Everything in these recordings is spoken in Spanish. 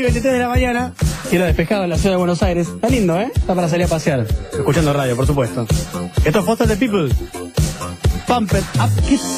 23 de la mañana. Cielo despejado en la ciudad de Buenos Aires. Está lindo, ¿eh? Está para salir a pasear. Escuchando radio, por supuesto. Esto es Foster the People. Pump it up, kids.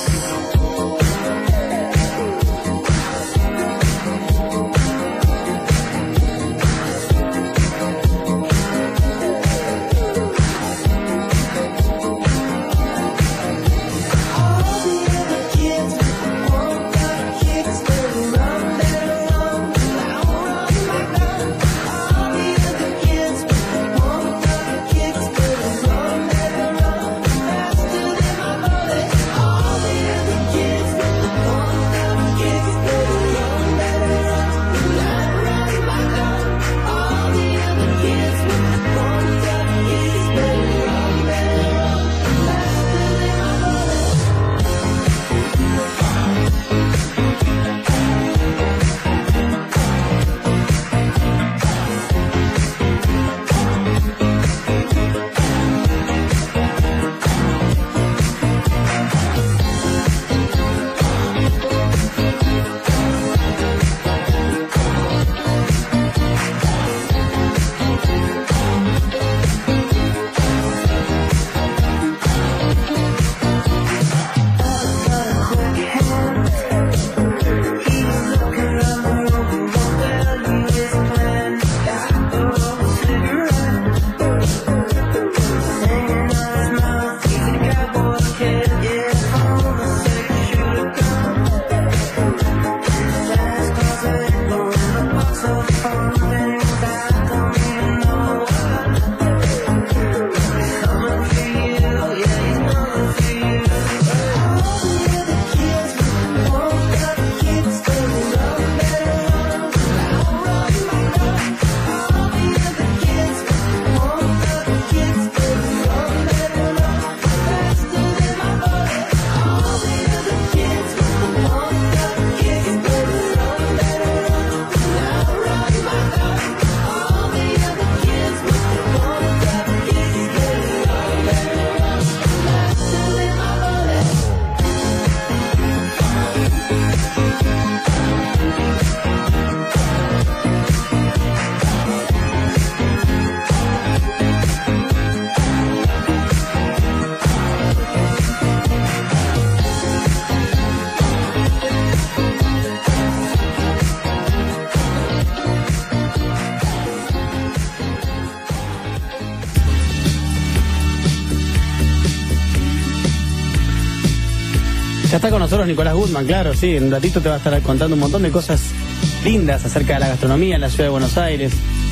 Ya está con nosotros Nicolás Guzmán, claro, sí, en un ratito te va a estar contando un montón de cosas lindas acerca de la gastronomía en la ciudad de Buenos Aires.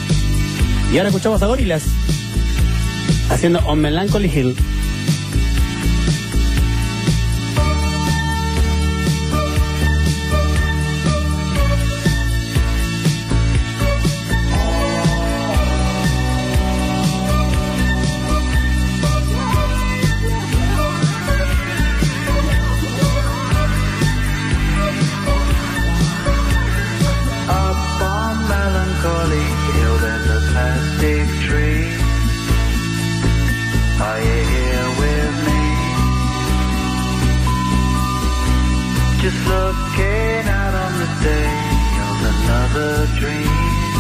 Y ahora escuchamos a Gorillaz haciendo On Melancholy Hill. Just looking out on the day of another dream,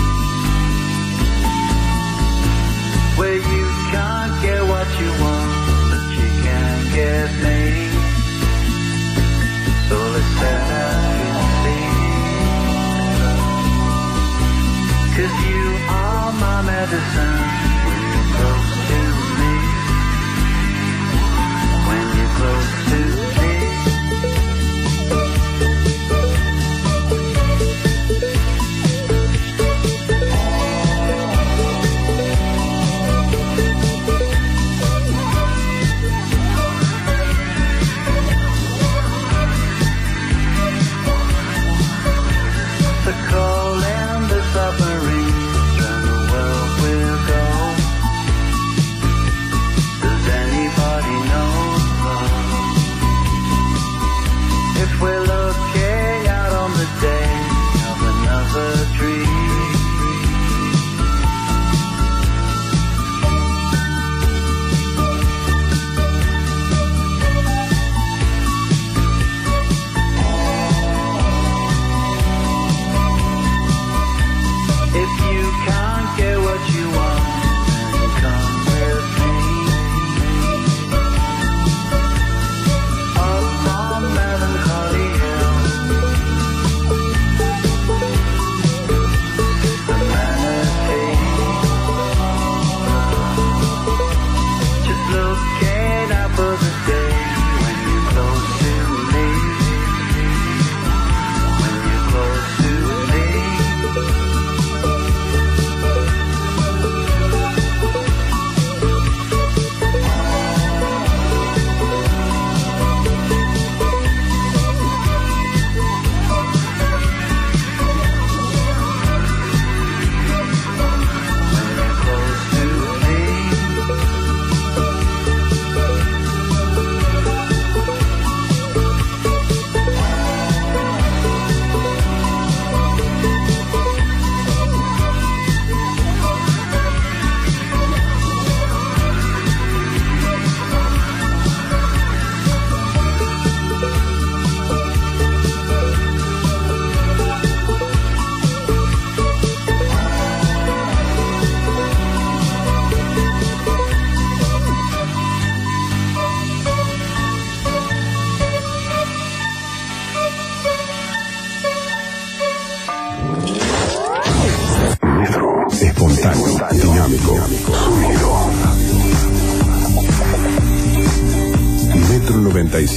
where you can't get what you want, but you can get me. So let's set out and see, 'cause you are my medicine when you're close to me, when you're close to me.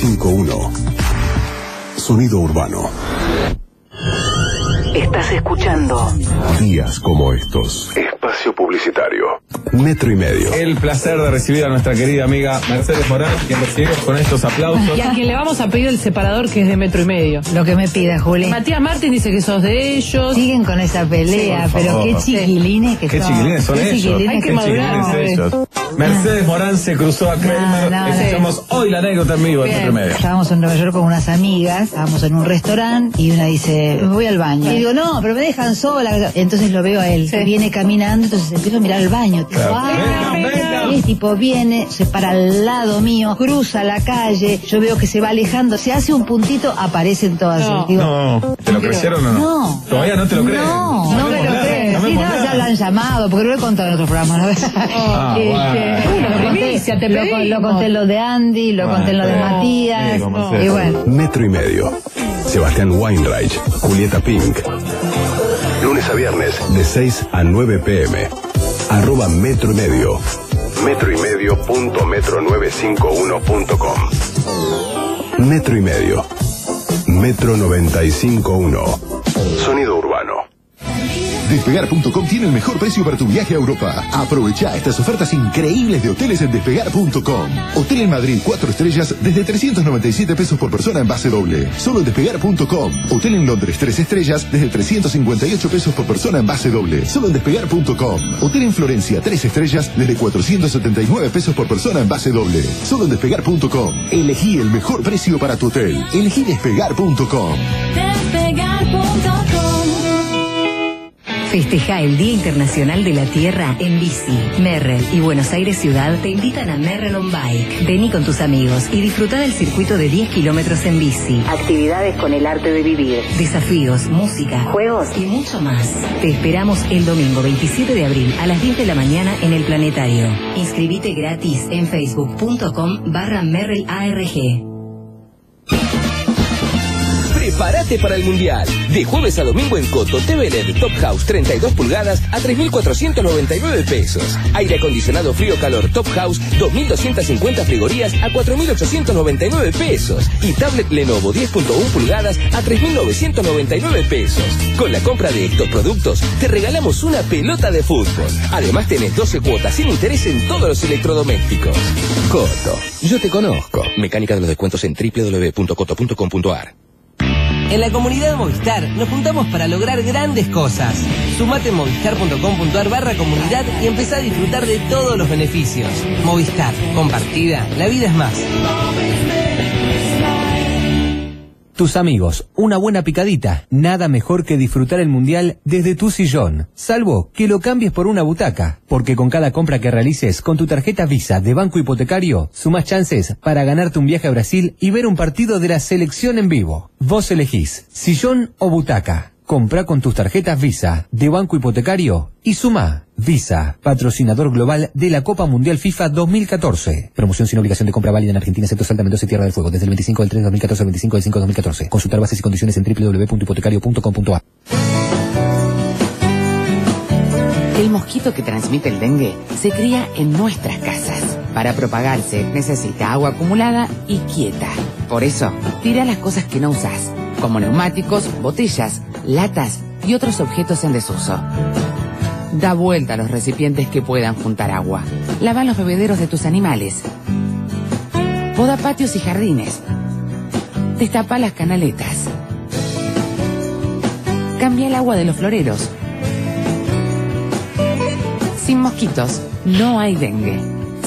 951. Sonido urbano. Estás escuchando Días como estos. Espacio publicitario. Metro y medio. El placer de recibir a nuestra querida amiga Mercedes Morán, quien recibe con estos aplausos. Y a quien le vamos a pedir el separador, que es de metro y medio. Lo que me pida, Juli. Matías Martín dice que sos de ellos. Siguen con esa pelea, Sí, por pero favor. qué chiquilines que Qué son. chiquilines son Qué ellos. chiquilines Hay que que madurar, son. Chiquilines ellos. Mercedes Morán se cruzó a Kramer. no, Escuchamos hoy la anécdota en vivo en Bien. Metro y medio. Estábamos en Nueva York con unas amigas, estábamos en un restaurante y una dice, me voy al baño. Y digo, no, pero me dejan sola. Entonces lo veo a él, Sí. viene caminando, entonces empiezo a mirar el baño. Tipo, Claro. ¡ah! Venga. Y el tipo viene, se para al lado mío, cruza la calle, yo veo que se va alejando, se hace un puntito, aparecen todas. No. Digo, No, ¿te lo creyeron o no? No. Todavía no te lo crees. No, no me lo creo. Sí, no, ya lo han llamado, porque lo he contado en otros programas, ¿no? bueno. Una primicia, te lo pedimos. conté en lo de Andy, lo conté en lo de Sí, Matías, como y sea. bueno. Metro y medio. Sebastián Weinreich, Julieta Pink. Lunes a viernes, de 6 a 9 p.m. @ Metro y medio. metroymedio.metro951.com. Metro y medio. Metro 951. Sonido urbano. Despegar.com tiene el mejor precio para tu viaje a Europa. Aprovecha estas ofertas increíbles de hoteles en Despegar.com. Hotel en Madrid 4 estrellas desde 397 pesos por persona en base doble. Solo en Despegar.com. Hotel en Londres 3 estrellas desde 358 pesos por persona en base doble. Solo en Despegar.com. Hotel en Florencia 3 estrellas desde 479 pesos por persona en base doble. Solo en Despegar.com. Elegí el mejor precio para tu hotel. Elegí Despegar.com. Festeja el Día Internacional de la Tierra en bici. Merrell y Buenos Aires Ciudad te invitan a Merrell on Bike. Vení con tus amigos y disfruta del circuito de 10 kilómetros en bici. Actividades con el arte de vivir. Desafíos, música, juegos y mucho más. Te esperamos el domingo 27 de abril a las 10 de la mañana en el Planetario. Inscribite gratis en facebook.com/MerrellARG. Prepárate para el Mundial. De jueves a domingo en Coto, TV LED Top House 32 pulgadas a 3.499 pesos. Aire acondicionado frío-calor Top House 2.250 frigorías a 4.899 pesos. Y tablet Lenovo 10.1 pulgadas a 3.999 pesos. Con la compra de estos productos te regalamos una pelota de fútbol. Además tenés 12 cuotas sin interés en todos los electrodomésticos. Coto, yo te conozco. Mecánica de los descuentos en www.coto.com.ar. En la comunidad Movistar nos juntamos para lograr grandes cosas. Sumate en movistar.com.ar/comunidad y empezá a disfrutar de todos los beneficios. Movistar, compartida, la vida es más. Tus amigos, una buena picadita. Nada mejor que disfrutar el mundial desde tu sillón. Salvo que lo cambies por una butaca. Porque con cada compra que realices con tu tarjeta Visa de Banco Hipotecario, sumás chances para ganarte un viaje a Brasil y ver un partido de la selección en vivo. Vos elegís sillón o butaca. Comprá con tus tarjetas Visa de Banco Hipotecario y sumá. Visa, patrocinador global de la Copa Mundial FIFA 2014. Promoción sin obligación de compra válida en Argentina, excepto Salta, Mendoza y Tierra del Fuego. Desde el 25 del 3 de 2014 al 25 del 5 de 2014. Consultar bases y condiciones en www.hipotecario.com.ar. El mosquito que transmite el dengue se cría en nuestras casas. Para propagarse necesita agua acumulada y quieta. Por eso, tira las cosas que no usás, como neumáticos, botellas, latas y otros objetos en desuso. Da vuelta a los recipientes que puedan juntar agua. Lava los bebederos de tus animales. Poda patios y jardines. Destapa las canaletas. Cambia el agua de los floreros. Sin mosquitos, no hay dengue.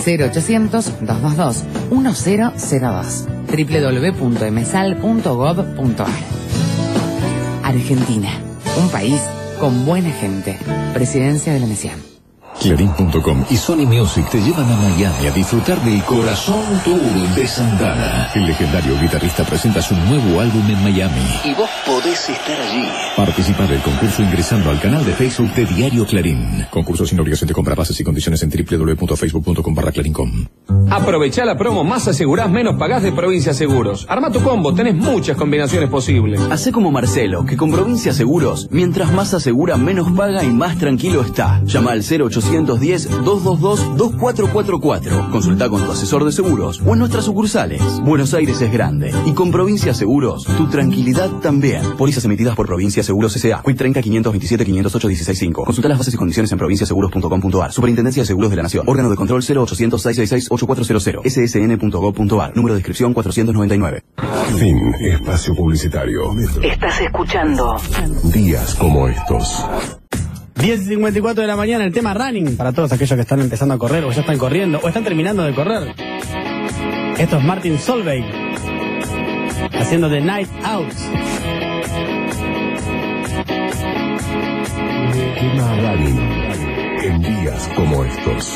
0800-222-1002. www.msal.gov.ar. Argentina, un país con buena gente. Presidencia de la Nación. Clarín.com y Sony Music te llevan a Miami a disfrutar del Corazón Tour de Santana. El legendario guitarrista presenta su nuevo álbum en Miami. Y vos podés estar allí. Participa del concurso ingresando al canal de Facebook de Diario Clarín. Concurso sin obligación de compra. Bases y condiciones en www.facebook.com/clarincom. Aprovechá la promo Más Asegurás, Menos Pagás de Provincia Seguros. Arma tu combo, tenés muchas combinaciones posibles. Hacé como Marcelo, que con Provincia Seguros, mientras más asegura, menos paga y más tranquilo está. Llama al 0810-222-2444. Consultá con tu asesor de seguros o en nuestras sucursales. Buenos Aires es grande y con Provincia Seguros, tu tranquilidad también. Pólizas emitidas por Provincia Seguros S.A. Quit 30 527 508 165. Consulta las bases y condiciones en provinciaseguros.com.ar. Superintendencia de Seguros de la Nación. Órgano de control 0800 666 8400. ssn.gov.ar. Número de inscripción 499. Fin. Espacio publicitario. Estás escuchando Días como estos. 10:54 de la mañana, el tema running, para todos aquellos que están empezando a correr, o ya están corriendo, o están terminando de correr. Esto es Martin Solveig, haciendo The Night Out. Tema running. En días como estos.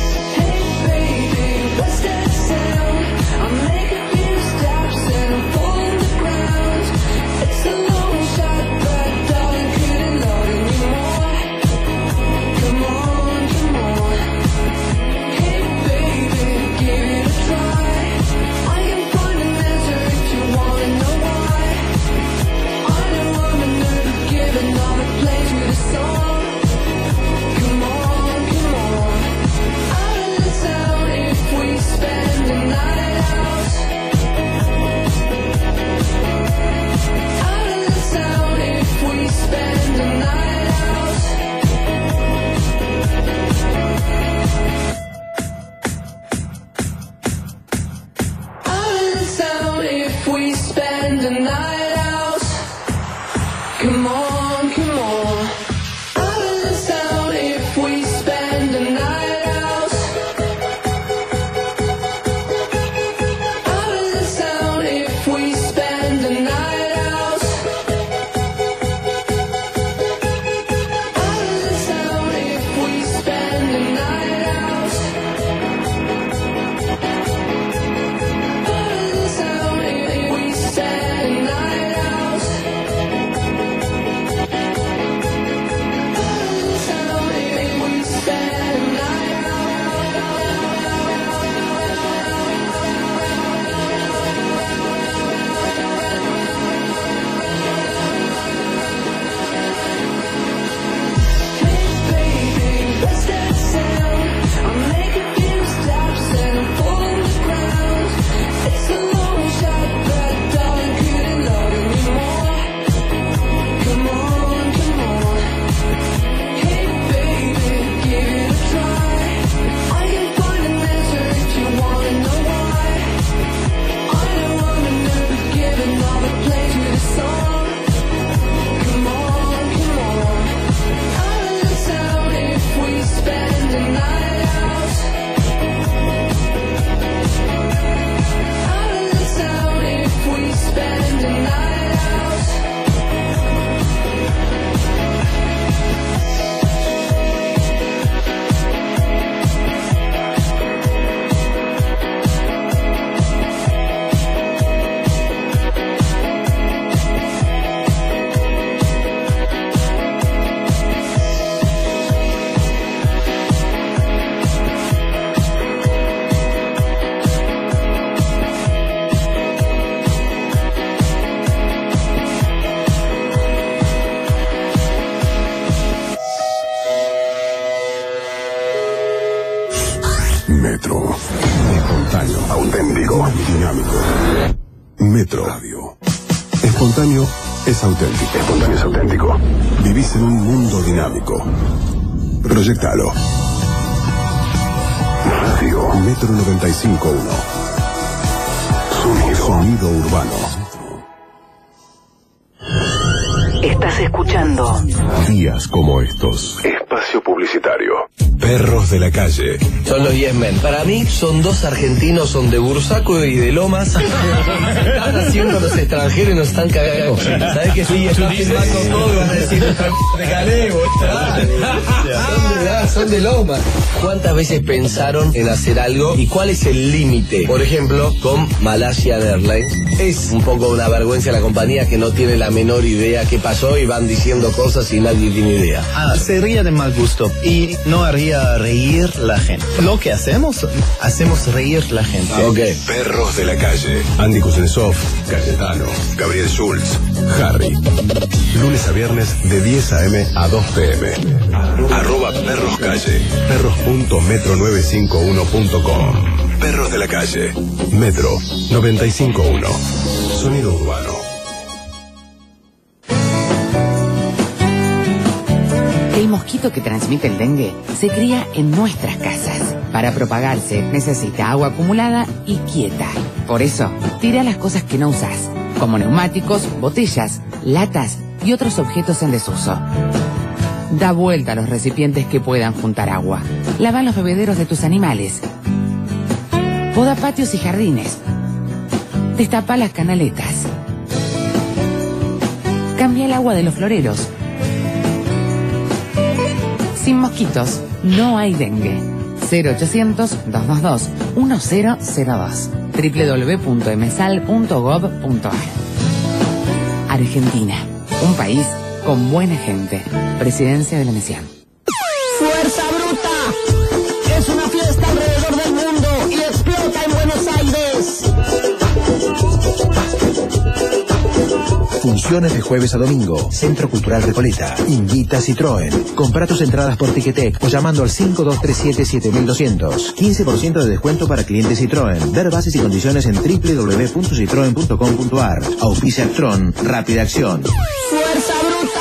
Metro. Espontáneo. Auténtico. Dinámico. Metro. Radio. Espontáneo es auténtico. Espontáneo es auténtico. Vivís en un mundo dinámico. Proyectalo. Radio. Metro 95.1. Sonido urbano. Estás escuchando Días como estos. Espacio publicitario. Perros de la calle. Son los Yes Men. Para mí son dos argentinos, son de Bursaco y de Lomas. Están haciendo los extranjeros y nos están cagando. ¿Sabes que sí? Están filmando todo y van a decir, de Calebo. Son de Lomas. ¿Cuántas veces pensaron en hacer algo y cuál es el límite? Por ejemplo, con Malaysia Airlines. Es un poco una vergüenza la compañía que no tiene la menor idea qué pasó y van diciendo cosas y nadie tiene idea. Se rían en mal gusto y no haría reír la gente. Lo que hacemos reír la gente. Perros de la calle. Andy Kuznetsov, Cayetano, Gabriel Schulz, Harry. Lunes a viernes de 10 a.m. a 2 p.m. @perroscalle. perros.metro951.com. Perros de la calle. Metro 951. Sonido urbano. El mosquito que transmite el dengue se cría en nuestras casas. Para propagarse necesita agua acumulada y quieta. Por eso, tira las cosas que no usás, como neumáticos, botellas, latas y otros objetos en desuso. Da vuelta a los recipientes que puedan juntar agua. Lava los bebederos de tus animales. Poda patios y jardines. Destapa las canaletas. Cambia el agua de los floreros. Sin mosquitos, no hay dengue. 0800-222-1002. www.msal.gov.ar. Argentina, un país con buena gente. Presidencia de la Nación. ¡Fuerza bruta! Es una fiesta alrededor del mundo y explota en Buenos Aires. Funciones de jueves a domingo. Centro Cultural Recoleta. Invita a Citroën. Compra tus entradas por Ticketek o llamando al 5237-7200. 15% de descuento para clientes Citroën. Ver bases y condiciones en www.citroen.com.ar. Auspicia Actron. Rápida Acción. ¡Fuerza bruta!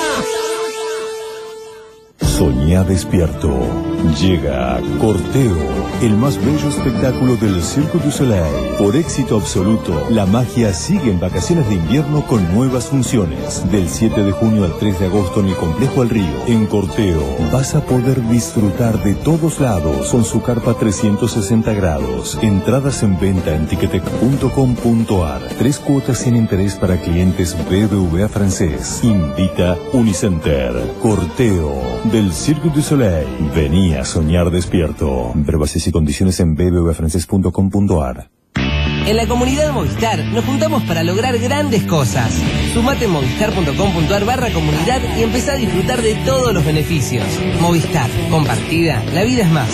Soñá despierto. Llega Corteo, el más bello espectáculo del Cirque du Soleil. Por éxito absoluto, la magia sigue en vacaciones de invierno con nuevas funciones. Del 7 de junio al 3 de agosto en el Complejo Al Río. En Corteo vas a poder disfrutar de todos lados con su carpa 360 grados. Entradas en venta en ticketek.com.ar. 3 cuotas sin interés para clientes BBVA francés. Invita Unicenter. Corteo del Cirque du Soleil. Vení a soñar despierto. Ver bases y condiciones en bbvafrancés.com.ar. En la comunidad Movistar nos juntamos para lograr grandes cosas. Sumate en movistar.com.ar/comunidad y empezá a disfrutar de todos los beneficios. Movistar, compartida, la vida es más.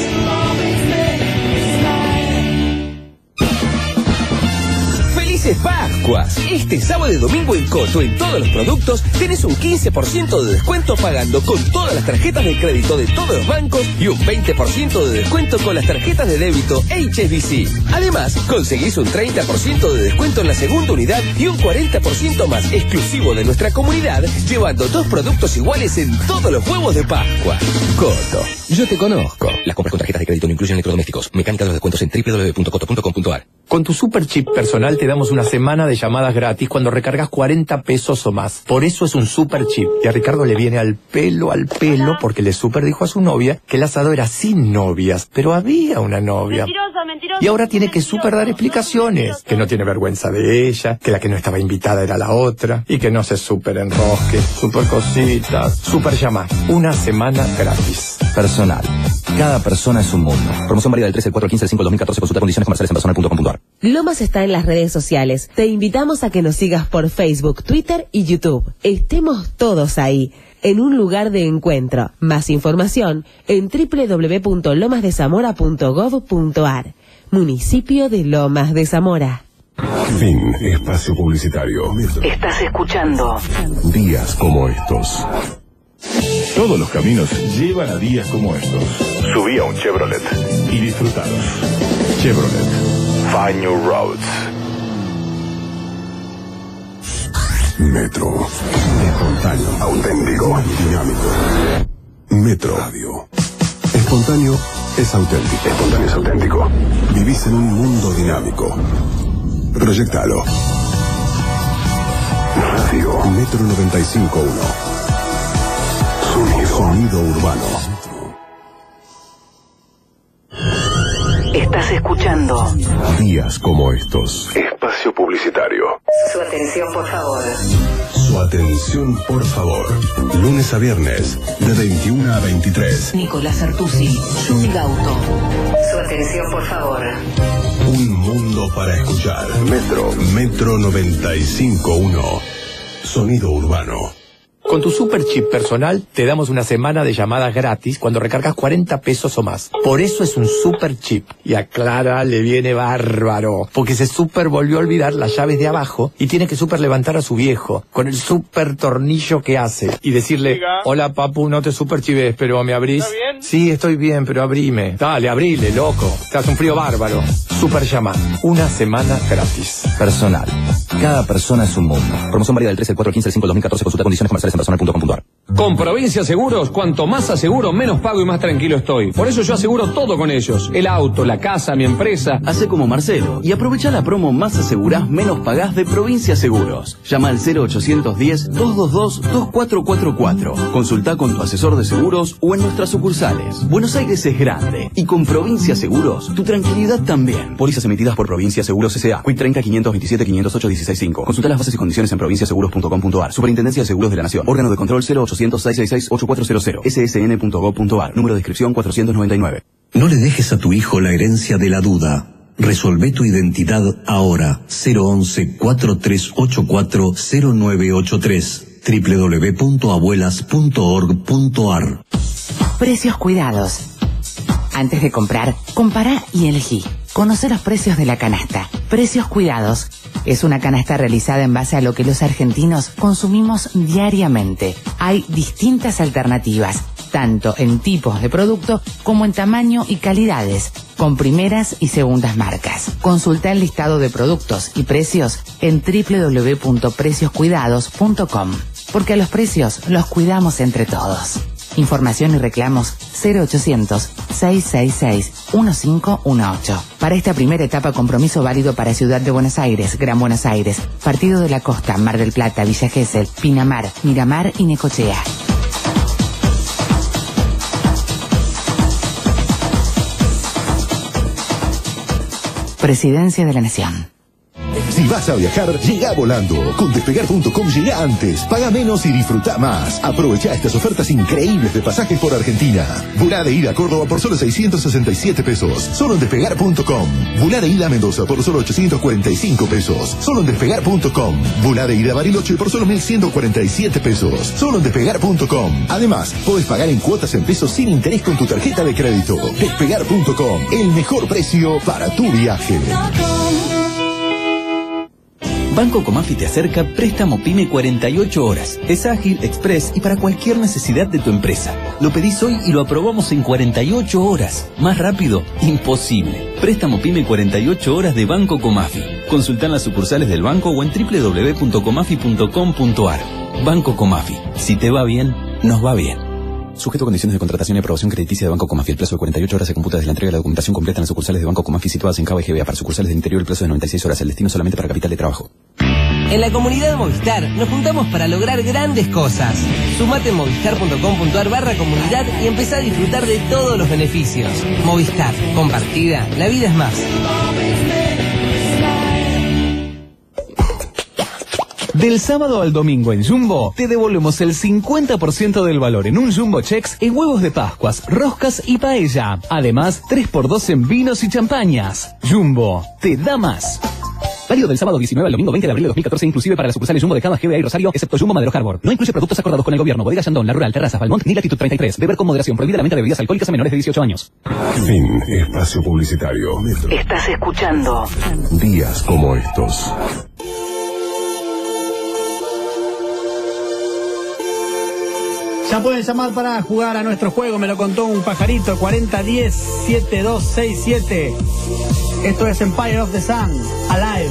¡Felices Pascuas! Este sábado y domingo en Coto, en todos los productos, tenés un 15% de descuento pagando con todas las tarjetas de crédito de todos los bancos y un 20% de descuento con las tarjetas de débito HSBC. Además, conseguís un 30% de descuento en la segunda unidad y un 40% más exclusivo de nuestra comunidad, llevando 2 productos iguales en todos los huevos de Pascua. Coto, yo te conozco. Las compras con tarjetas de crédito no incluyen electrodomésticos. Mecánica de los descuentos en www.coto.com.ar. Con tu Super Chip personal te damos una semana de llamadas gratis cuando recargas 40 pesos o más. Por eso es un Super Chip. Y a Ricardo le viene al pelo, porque le super dijo a su novia que el asado era sin novias, pero había una novia. Y ahora tiene que super dar explicaciones, que no tiene vergüenza de ella, que la que no estaba invitada era la otra, y que no se super enrosque, super cositas. Super llama, una semana gratis. Personal. Cada persona es un mundo. Promoción válida del 13 al 4 al 15 del 5 del 2014. Consulta condiciones comerciales en personal.com.ar. Lomas está en las redes sociales. Te invitamos a que nos sigas por Facebook, Twitter y YouTube. Estemos todos ahí, en un lugar de encuentro. Más información en www.lomasdezamora.gov.ar. Municipio de Lomas de Zamora. Fin. Espacio publicitario. Estás escuchando Días como estos. Todos los caminos llevan a días como estos. Subí a un Chevrolet y disfrutalos. Chevrolet. Find New Roads. Metro. Espontáneo. Auténtico. Dinámico. Metro. Radio. Espontáneo es auténtico. Espontáneo es auténtico. Vivís en un mundo dinámico. Proyectalo. Radio. Metro 95.1. Sonido urbano. Estás escuchando Días como estos. Espacio publicitario. Su atención, por favor. Su atención, por favor. Lunes a viernes, de 21 a 23. Nicolás Artusi, Judy Gauto. Su atención, por favor. Un mundo para escuchar. Metro 95.1. Sonido urbano. Con tu super chip personal te damos una semana de llamadas gratis cuando recargas 40 pesos o más. Por eso es un super chip. Y a Clara le viene bárbaro, porque se super volvió a olvidar las llaves de abajo y tiene que super levantar a su viejo con el super tornillo que hace y decirle: Diga. Hola papu, no te super chives, pero ¿me abrís? ¿Está bien? Sí, estoy bien, pero abrime. Dale, abrile, loco. Te hace un frío bárbaro. Super llama. Una semana gratis. Personal. Cada persona es un mundo. Promoción válida del 13 al 4 al 15 del 5 del 2014. Consulta condiciones comerciales en personal.com.ar. Con Provincia Seguros, cuanto más aseguro, menos pago y más tranquilo estoy. Por eso yo aseguro todo con ellos. El auto, la casa, mi empresa. Hacé como Marcelo y aprovecha la promo Más asegurás, menos pagás de Provincia Seguros. Llama al 0810-222-2444. Consultá con tu asesor de seguros o en nuestras sucursales. Buenos Aires es grande y con Provincia Seguros, tu tranquilidad también. Pólizas emitidas por Provincia Seguros S.A. Quick 30 527 508 165. Consulta las bases y condiciones en provinciaseguros.com.ar. Superintendencia de Seguros de la Nación. Órgano de control 0800-666-8400. ssn.gov.ar. Número de inscripción 499. No le dejes a tu hijo la herencia de la duda. Resolvé tu identidad ahora. 011-4384-0983. www.abuelas.org.ar. Precios Cuidados. Antes de comprar, compará y elegí. Conoce los precios de la canasta. Precios Cuidados. Es una canasta realizada en base a lo que los argentinos consumimos diariamente. Hay distintas alternativas, tanto en tipos de producto como en tamaño y calidades, con primeras y segundas marcas. Consulta el listado de productos y precios en www.precioscuidados.com, porque a los precios los cuidamos entre todos. Información y reclamos 0800-666-1518. Para esta primera etapa, compromiso válido para Ciudad de Buenos Aires, Gran Buenos Aires, Partido de la Costa, Mar del Plata, Villa Gesell, Pinamar, Miramar y Necochea. Presidencia de la Nación. Si vas a viajar, llega volando. Con Despegar.com llega antes, paga menos y disfruta más. Aprovecha estas ofertas increíbles de pasajes por Argentina. Volá de ida a Córdoba por solo 667 pesos. Solo en Despegar.com. Volá de ida a Mendoza por solo 845 pesos. Solo en Despegar.com. Volá de ida a Bariloche por solo 1.147 pesos. Solo en Despegar.com. Además, podés pagar en cuotas en pesos sin interés con tu tarjeta de crédito. Despegar.com. El mejor precio para tu viaje. Banco Comafi te acerca Préstamo Pyme 48 horas. Es ágil, express y para cualquier necesidad de tu empresa. Lo pedís hoy y lo aprobamos en 48 horas. Más rápido, imposible. Préstamo Pyme 48 horas de Banco Comafi. Consultá en las sucursales del banco o en www.comafi.com.ar. Banco Comafi. Si te va bien, nos va bien. Sujeto a condiciones de contratación y aprobación crediticia de Banco Comafi. El plazo de 48 horas se computa desde la entrega de la documentación completa en las sucursales de Banco Comafi situadas en Cava y GBA. Para sucursales del interior el plazo de 96 horas. El destino solamente para capital de trabajo. En la comunidad Movistar nos juntamos para lograr grandes cosas. Sumate en movistar.com.ar/comunidad y empezá a disfrutar de todos los beneficios. Movistar, compartida, la vida es más. Del sábado al domingo en Jumbo, te devolvemos el 50% del valor en un Jumbo Chex en huevos de Pascuas, roscas y paella. Además, 3x2 en vinos y champañas. Jumbo, te da más. Válido del sábado 19 al domingo 20 de abril de 2014, inclusive para las sucursales Jumbo de Cava, GBA y Rosario, excepto Jumbo Madero Harbor. No incluye productos acordados con el gobierno. Bodega Yandón, La Rural, Terrazas, Balmont, ni Latitud 33. Beber con moderación. Prohibida la venta de bebidas alcohólicas a menores de 18 años. Fin. Espacio publicitario. Estás escuchando Días como estos. Ya pueden llamar para jugar a nuestro juego, me lo contó un pajarito, 4010-7267. Esto es Empire of the Sun, Alive.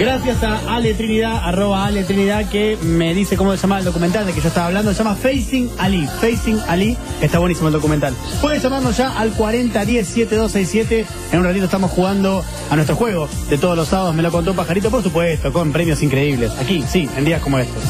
Gracias a Ale Trinidad, @Ale Trinidad, que me dice cómo se llama el documental de que yo estaba hablando. Se llama Facing Ali. Facing Ali. Está buenísimo el documental. Puedes llamarnos ya al 4010-7267. En un ratito estamos jugando a nuestro juego de todos los sábados. Me lo contó Pajarito, por supuesto, con premios increíbles. Aquí, sí, en días como estos.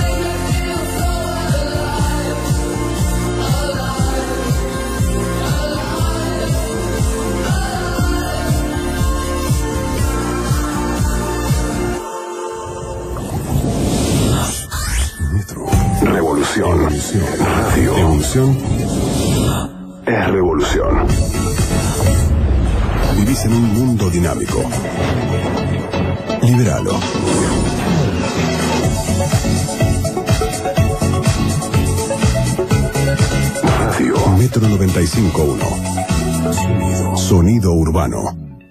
Revolución. Radio. Evolución es revolución. Vivís en un mundo dinámico. Liberalo. Radio. Metro 95.1. Sonido urbano.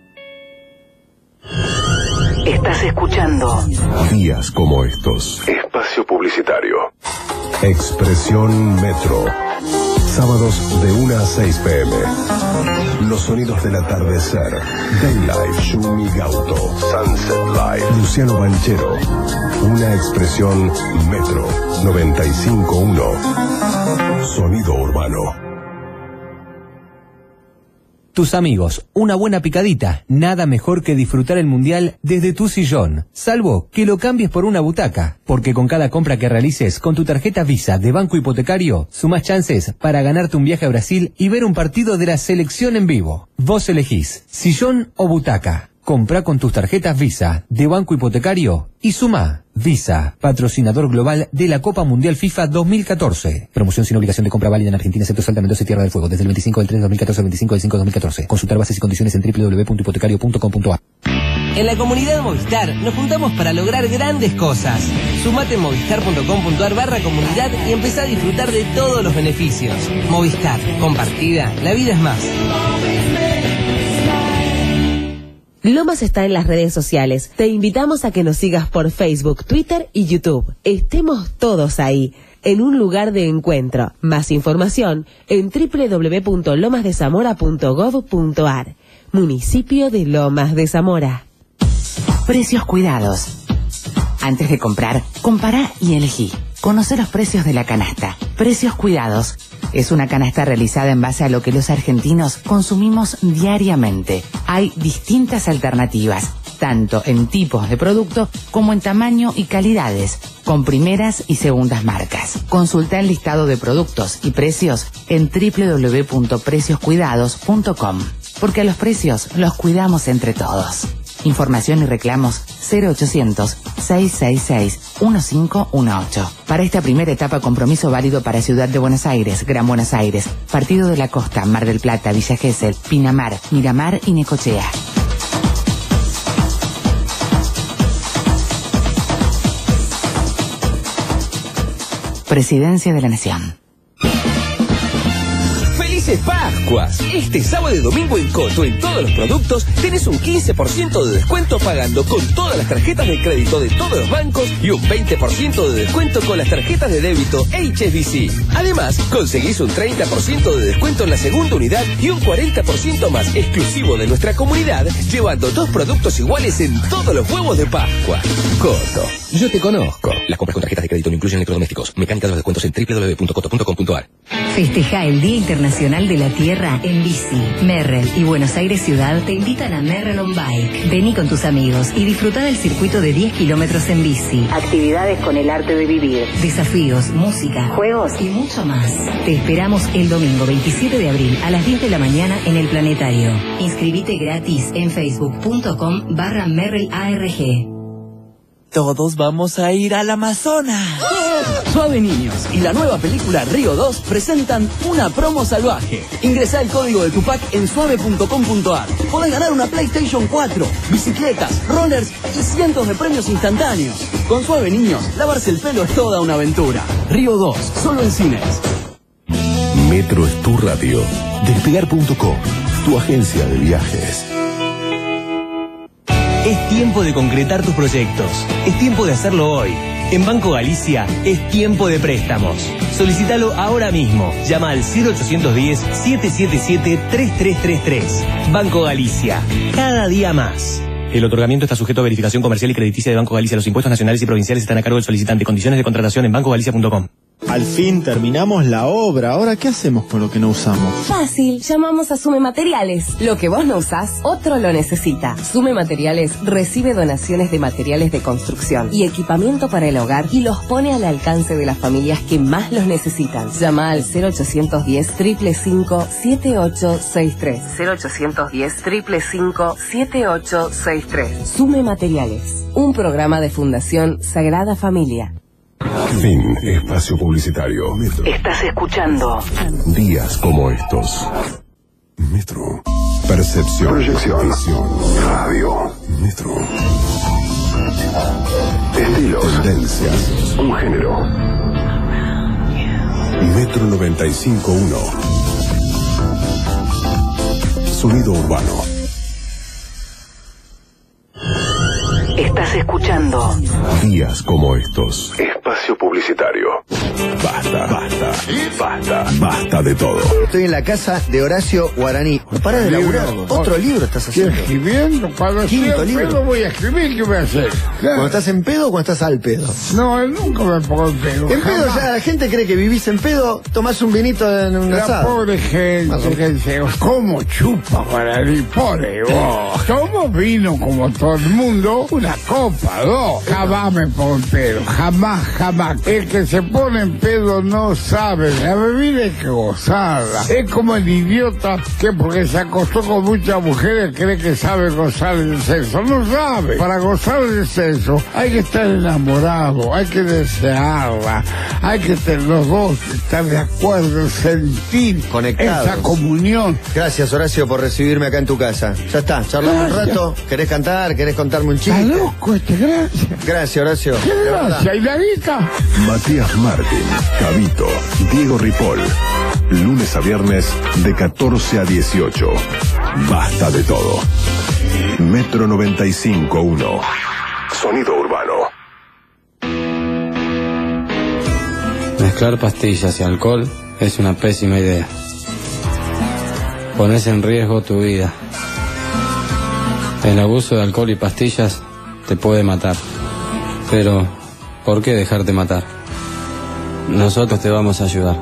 Estás escuchando Días como estos. Espacio publicitario. Expresión Metro. Sábados de 1 a 6 p.m. Los sonidos del atardecer. Daylight, Shumi Gauto, Sunset Light, Luciano Banchero. Una expresión Metro 95.1. Sonido urbano. Tus amigos, una buena picadita, nada mejor que disfrutar el mundial desde tu sillón, salvo que lo cambies por una butaca, porque con cada compra que realices con tu tarjeta Visa de Banco Hipotecario, sumás chances para ganarte un viaje a Brasil y ver un partido de la selección en vivo. Vos elegís, sillón o butaca. Comprá con tus tarjetas Visa de Banco Hipotecario y sumá. Visa, patrocinador global de la Copa Mundial FIFA 2014. Promoción sin obligación de compra válida en Argentina, excepto Salta, Mendoza y Tierra del Fuego, desde el 25 del 3 de 2014 al 25 del 5 de 2014. Consultar bases y condiciones en www.hipotecario.com.ar. En la comunidad Movistar nos juntamos para lograr grandes cosas. Sumate en movistar.com.ar/comunidad y empezá a disfrutar de todos los beneficios. Movistar, compartida, la vida es más. Lomas está en las redes sociales. Te invitamos a que nos sigas por Facebook, Twitter y YouTube. Estemos todos ahí, en un lugar de encuentro. Más información en www.lomasdezamora.gov.ar. Municipio de Lomas de Zamora. Precios cuidados. Antes de comprar, compará y elegí. Conoce los precios de la canasta. Precios cuidados. Es una canasta realizada en base a lo que los argentinos consumimos diariamente. Hay distintas alternativas, tanto en tipos de producto como en tamaño y calidades, con primeras y segundas marcas. Consulta el listado de productos y precios en www.precioscuidados.com, porque a los precios los cuidamos entre todos. Información y reclamos 0800-666-1518. Para esta primera etapa, compromiso válido para Ciudad de Buenos Aires, Gran Buenos Aires, Partido de la Costa, Mar del Plata, Villa Gesell, Pinamar, Miramar y Necochea. Presidencia de la Nación. ¡Felices Pascuas! Este sábado y domingo en Coto, en todos los productos, tenés un 15% de descuento pagando con todas las tarjetas de crédito de todos los bancos y un 20% de descuento con las tarjetas de débito HSBC. Además, conseguís un 30% de descuento en la segunda unidad y un 40% más exclusivo de nuestra comunidad, llevando 2 productos iguales en todos los huevos de Pascua. Coto, yo te conozco. Las compras con tarjetas de crédito no incluyen electrodomésticos. Mecánica de los descuentos en www.coto.com.ar. Festeja el Día Internacional de la Tierra en bici. Merrell y Buenos Aires Ciudad te invitan a Merrell on Bike. Vení con tus amigos y disfruta del circuito de 10 kilómetros en bici. Actividades con el arte de vivir. Desafíos, música, juegos y mucho más. Te esperamos el domingo 27 de abril a las 10 de la mañana en el Planetario. Inscribite gratis en facebook.com/MerrellARG. Todos vamos a ir al Amazonas. Suave Niños y la nueva película Río 2 presentan una promo salvaje. Ingresá el código de Tupac en suave.com.ar. Podés ganar una PlayStation 4, bicicletas, rollers y cientos de premios instantáneos. Con Suave Niños, lavarse el pelo es toda una aventura. Río 2, solo en cines. Metro es tu radio. Despegar.com, tu agencia de viajes. Es tiempo de concretar tus proyectos. Es tiempo de hacerlo hoy. En Banco Galicia es tiempo de préstamos. Solicítalo ahora mismo. Llama al 0810-777-3333. Banco Galicia. Cada día más. El otorgamiento está sujeto a verificación comercial y crediticia de Banco Galicia. Los impuestos nacionales y provinciales están a cargo del solicitante. Condiciones de contratación en bancogalicia.com. Al fin terminamos la obra. Ahora, ¿qué hacemos con lo que no usamos? Fácil, llamamos a Sume Materiales. Lo que vos no usás, otro lo necesita. Sume Materiales recibe donaciones de materiales de construcción y equipamiento para el hogar y los pone al alcance de las familias que más los necesitan. Llama al 0810-555-7863. 0810-555-7863. Sume Materiales, un programa de Fundación Sagrada Familia. Fin. Espacio publicitario. Metro. Estás escuchando Días como estos. Metro. Percepción. Proyección. Visión. Radio. Metro. Estilos. Tendencias. Un género. Metro 95.1. Sonido urbano. Estás escuchando Días como estos. Espacio publicitario. Basta, basta, basta, basta de todo. Estoy en la casa de Horacio Guaraní. No para de laburar. Otro libro estás haciendo. Estoy escribiendo. Cuando estoy en pedo voy a escribir. ¿Qué voy a hacer? Claro. ¿Cuando estás en pedo o cuando estás al pedo? No, nunca me pongo en pedo. En pedo ya la gente cree que vivís en pedo, tomás un vinito en un asado. La pobre gente que dice, ¿cómo chupa Guaraní? Pobre vos. Tomo vino como todo el mundo, una copa, dos. Jamás me pongo en pedo. Jamás, jamás. El que se pone en pedo no sabe. La bebida hay que gozarla. Es como el idiota que porque se acostó con muchas mujeres cree que sabe gozar el sexo. No sabe. Para gozar el sexo hay que estar enamorado, hay que desearla, hay que tener los dos, estar de acuerdo, sentir conectados. Esa comunión. Gracias, Horacio, por recibirme acá en tu casa. Ya está, charlamos un rato. ¿Querés cantar? ¿Querés contarme un chiste? Está loco gracias. Gracias, Horacio. ¿Qué gracias? ¿Y la guita? Matías Martín, Cabito, Diego Ripoll. Lunes a viernes de 14 a 18. Basta de todo. Metro 95.1. Sonido urbano. Mezclar pastillas y alcohol es una pésima idea. Pones en riesgo tu vida. El abuso de alcohol y pastillas te puede matar. Pero, ¿por qué dejarte matar? Nosotros te vamos a ayudar.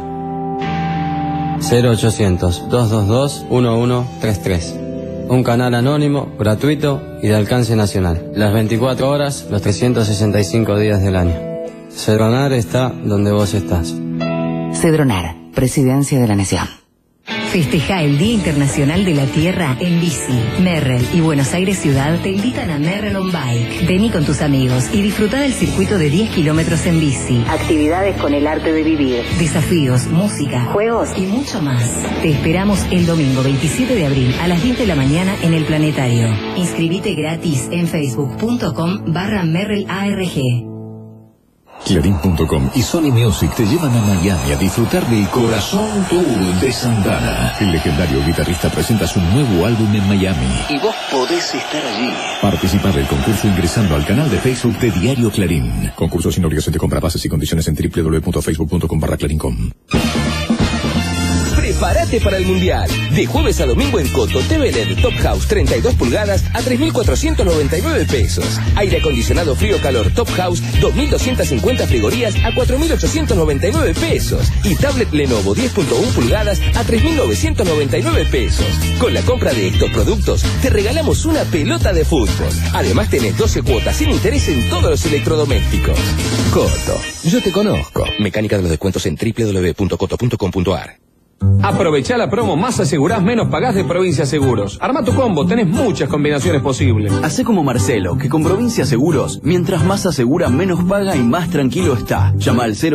0800-222-1133. Un canal anónimo, gratuito y de alcance nacional. Las 24 horas, los 365 días del año. Cedronar está donde vos estás. Cedronar, Presidencia de la Nación. Festeja el Día Internacional de la Tierra en bici. Merrell y Buenos Aires Ciudad te invitan a Merrell on Bike. Vení con tus amigos y disfruta del circuito de 10 kilómetros en bici. Actividades con el arte de vivir. Desafíos, música, juegos y mucho más. Te esperamos el domingo 27 de abril a las 10 de la mañana en el Planetario. Inscribite gratis en facebook.com/MerrellARG. Clarín.com y Sony Music te llevan a Miami a disfrutar del Corazón Tour de Santana. El legendario guitarrista presenta su nuevo álbum en Miami. Y vos podés estar allí. Participa del concurso ingresando al canal de Facebook de Diario Clarín. Concurso sin obligación de compra. Bases y condiciones en www.facebook.com/clarincom. Prepárate para el Mundial. De jueves a domingo en Coto, TV LED Top House 32 pulgadas a 3.499 pesos. Aire acondicionado frío-calor Top House 2.250 frigorías a 4.899 pesos. Y tablet Lenovo 10.1 pulgadas a 3.999 pesos. Con la compra de estos productos, te regalamos una pelota de fútbol. Además tenés 12 cuotas sin interés en todos los electrodomésticos. Coto, yo te conozco. Mecánica de los descuentos en www.coto.com.ar. Aprovechá la promo Más Asegurás Menos Pagás de Provincia Seguros. Arma tu combo, tenés muchas combinaciones posibles. Hacé como Marcelo, que con Provincia Seguros, mientras más asegura, menos paga y más tranquilo está. Llama al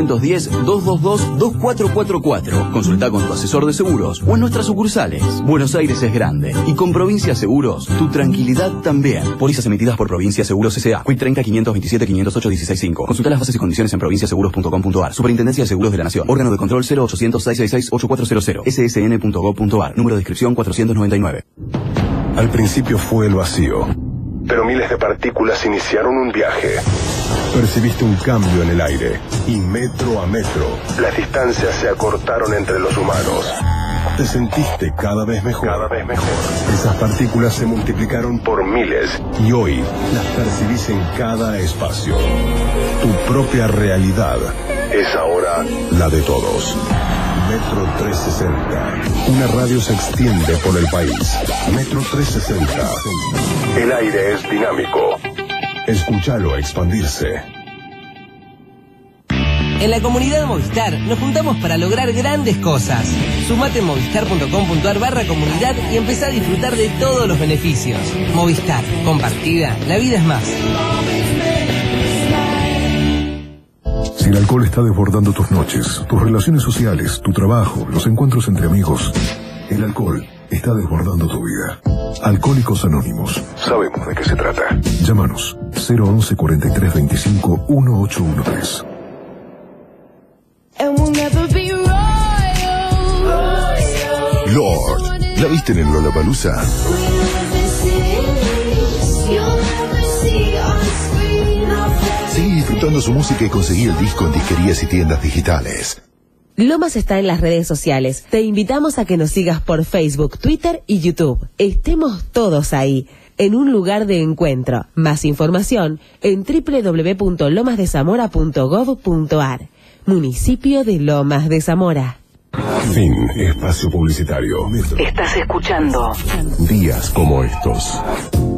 0810-222-2444. Consultá con tu asesor de seguros o en nuestras sucursales. Buenos Aires es grande y con Provincia Seguros, tu tranquilidad también. Pólizas emitidas por Provincia Seguros S.A. Quick 30 527 508 165. Consulta las bases y condiciones en provinciaseguros.com.ar. Superintendencia de Seguros de la Nación. Órgano de control 0800 666 8400. ssn.gov.ar. Número de inscripción 499. Al principio fue el vacío, pero miles de partículas iniciaron un viaje. Percibiste un cambio en el aire y metro a metro las distancias se acortaron entre los humanos. Te sentiste cada vez mejor. Esas partículas se multiplicaron por miles y hoy las percibís en cada espacio. Tu propia realidad es ahora la de todos. Metro 360. Una radio se extiende por el país. Metro 360. El aire es dinámico. Escúchalo expandirse. En la comunidad Movistar nos juntamos para lograr grandes cosas. Sumate en movistar.com.ar/comunidad y empezá a disfrutar de todos los beneficios. Movistar, compartida, la vida es más. Si el alcohol está desbordando tus noches, tus relaciones sociales, tu trabajo, los encuentros entre amigos, el alcohol está desbordando tu vida. Alcohólicos Anónimos. Sabemos de qué se trata. Llámanos 011 43 25 1813. Lord, ¿la viste en el Lollapalooza? Seguí disfrutando su música y conseguí el disco en disquerías y tiendas digitales. Lomas está en las redes sociales. Te invitamos a que nos sigas por Facebook, Twitter y YouTube. Estemos todos ahí, en un lugar de encuentro. Más información en www.lomasdezamora.gov.ar. Municipio de Lomas de Zamora. Fin. Espacio publicitario. Estás escuchando Días como estos.